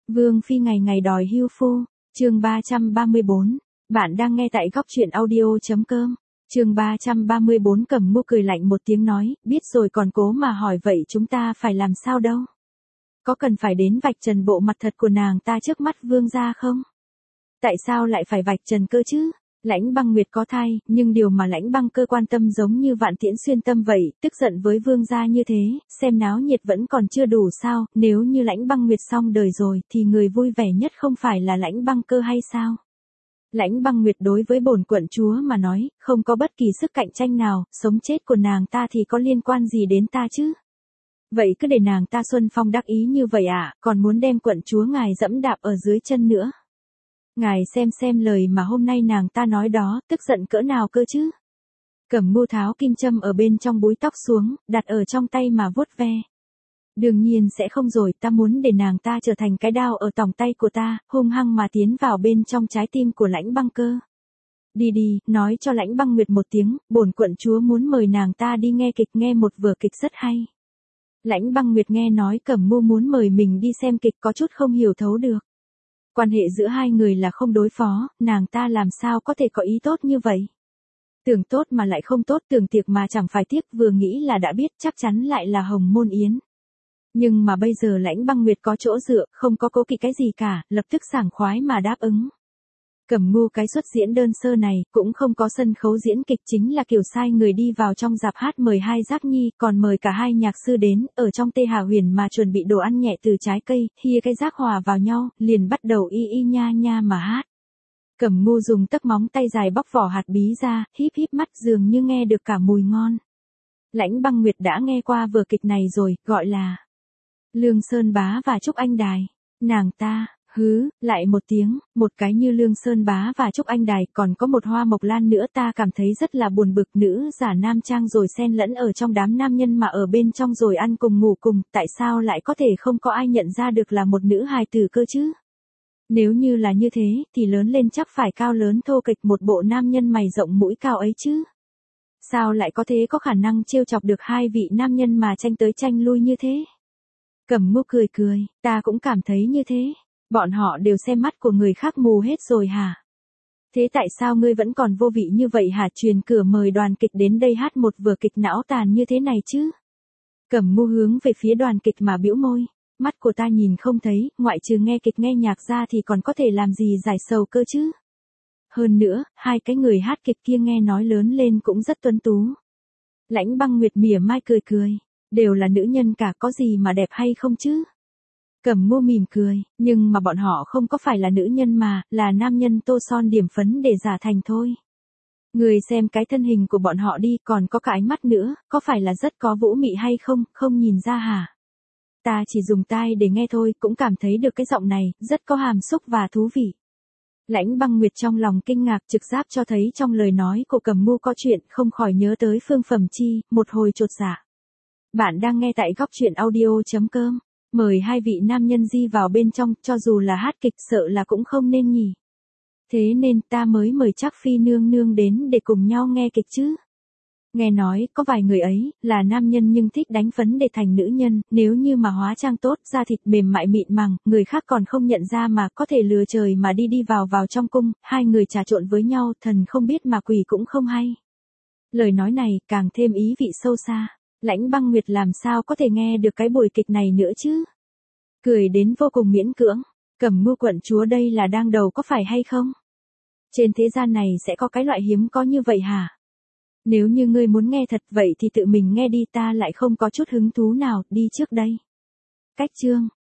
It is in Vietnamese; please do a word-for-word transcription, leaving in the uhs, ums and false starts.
Vương phi ngày ngày đòi hưu phu, chương ba trăm ba mươi bốn. Bạn đang nghe tại góc truyện audio.com. Chương ba trăm ba mươi bốn. Cẩm Mưu cười lạnh một tiếng nói, biết rồi còn cố mà hỏi vậy chúng ta phải làm sao đâu? Có cần phải đến vạch trần bộ mặt thật của nàng ta trước mắt vương gia không? Tại sao lại phải vạch trần cơ chứ? Lãnh Băng Nguyệt có thai, nhưng điều mà Lãnh Băng Cơ quan tâm giống như Vạn Tiễn xuyên tâm vậy, tức giận với vương gia như thế, xem náo nhiệt vẫn còn chưa đủ sao, nếu như Lãnh Băng Nguyệt xong đời rồi, thì người vui vẻ nhất không phải là Lãnh Băng Cơ hay sao? Lãnh Băng Nguyệt đối với bổn quận chúa mà nói, không có bất kỳ sức cạnh tranh nào, sống chết của nàng ta thì có liên quan gì đến ta chứ? Vậy cứ để nàng ta xuân phong đắc ý như vậy à, còn muốn đem quận chúa ngài dẫm đạp ở dưới chân nữa. Ngài xem xem lời mà hôm nay nàng ta nói đó, tức giận cỡ nào cơ chứ. Cẩm Mưu tháo kim châm ở bên trong búi tóc xuống, đặt ở trong tay mà vuốt ve. Đương nhiên sẽ không rồi, ta muốn để nàng ta trở thành cái đao ở tòng tay của ta, hung hăng mà tiến vào bên trong trái tim của Lãnh Băng Cơ. Đi đi, nói cho Lãnh Băng Nguyệt một tiếng, bổn quận chúa muốn mời nàng ta đi nghe kịch, nghe một vở kịch rất hay. Lãnh Băng Nguyệt nghe nói Cẩm Mưu muốn mời mình đi xem kịch có chút không hiểu thấu được. Quan hệ giữa hai người là không đối phó, nàng ta làm sao có thể có ý tốt như vậy? Tưởng tốt mà lại không tốt, tưởng tiệc mà chẳng phải tiếc, vừa nghĩ là đã biết chắc chắn lại là Hồng Môn Yến. Nhưng mà bây giờ Lãnh Băng Nguyệt có chỗ dựa, không có cố kỵ cái gì cả, lập tức sảng khoái mà đáp ứng. Cẩm Mưu cái xuất diễn đơn sơ này, cũng không có sân khấu diễn kịch, chính là kiểu sai người đi vào trong dạp hát mời hai giác nhi, còn mời cả hai nhạc sư đến, ở trong Tê Hà Huyền mà chuẩn bị đồ ăn nhẹ từ trái cây, hia cái giác hòa vào nhau, liền bắt đầu y y nha nha mà hát. Cẩm Mưu dùng tấc móng tay dài bóc vỏ hạt bí ra, híp híp mắt dường như nghe được cả mùi ngon. Lãnh Băng Nguyệt đã nghe qua vở kịch này rồi, gọi là Lương Sơn Bá và Trúc Anh Đài. Nàng ta hứ, lại một tiếng, một cái như Lương Sơn Bá và Trúc Anh Đài, còn có một Hoa Mộc Lan nữa, ta cảm thấy rất là buồn bực, nữ giả nam trang rồi xen lẫn ở trong đám nam nhân mà ở bên trong rồi ăn cùng ngủ cùng, tại sao lại có thể không có ai nhận ra được là một nữ hài tử cơ chứ? Nếu như là như thế, thì lớn lên chắc phải cao lớn thô kịch một bộ nam nhân mày rộng mũi cao ấy chứ? Sao lại có thế, có khả năng trêu chọc được hai vị nam nhân mà tranh tới tranh lui như thế? Cẩm Mưu cười cười, ta cũng cảm thấy như thế. Bọn họ đều xem mắt của người khác mù hết rồi hả? Thế tại sao ngươi vẫn còn vô vị như vậy hả? Truyền cửa mời đoàn kịch đến đây hát một vở kịch não tàn như thế này chứ? Cẩm Mưu hướng về phía đoàn kịch mà bĩu môi. Mắt của ta nhìn không thấy, ngoại trừ nghe kịch nghe nhạc ra thì còn có thể làm gì giải sầu cơ chứ? Hơn nữa, hai cái người hát kịch kia nghe nói lớn lên cũng rất tuấn tú. Lãnh Băng Nguyệt mỉa mai cười cười. Đều là nữ nhân cả, có gì mà đẹp hay không chứ? Cẩm Mưu mỉm cười, nhưng mà bọn họ không có phải là nữ nhân mà, là nam nhân tô son điểm phấn để giả thành thôi. Người xem cái thân hình của bọn họ đi, còn có cả ánh mắt nữa, có phải là rất có vũ mị hay không, không nhìn ra hả? Ta chỉ dùng tai để nghe thôi, cũng cảm thấy được cái giọng này, rất có hàm xúc và thú vị. Lãnh Băng Nguyệt trong lòng kinh ngạc, trực giác cho thấy trong lời nói của Cẩm Mưu có chuyện, không khỏi nhớ tới Phương Phẩm Chi, một hồi chột dạ. Bạn đang nghe tại góc truyện audio.com. Mời hai vị nam nhân di vào bên trong, cho dù là hát kịch sợ là cũng không nên nhỉ. Thế nên ta mới mời Trác Phi nương nương đến để cùng nhau nghe kịch chứ. Nghe nói, có vài người ấy, là nam nhân nhưng thích đánh phấn để thành nữ nhân, nếu như mà hóa trang tốt, da thịt mềm mại mịn màng, người khác còn không nhận ra mà có thể lừa trời mà đi đi vào vào trong cung, hai người trà trộn với nhau, thần không biết mà quỷ cũng không hay. Lời nói này càng thêm ý vị sâu xa. Lãnh Băng Nguyệt làm sao có thể nghe được cái buổi kịch này nữa chứ? Cười đến vô cùng miễn cưỡng. Cẩm Mưu quận chúa đây là đang đầu có phải hay không? Trên thế gian này sẽ có cái loại hiếm có như vậy hả? Nếu như ngươi muốn nghe thật vậy thì tự mình nghe đi, ta lại không có chút hứng thú nào, đi trước đây. Cách chương.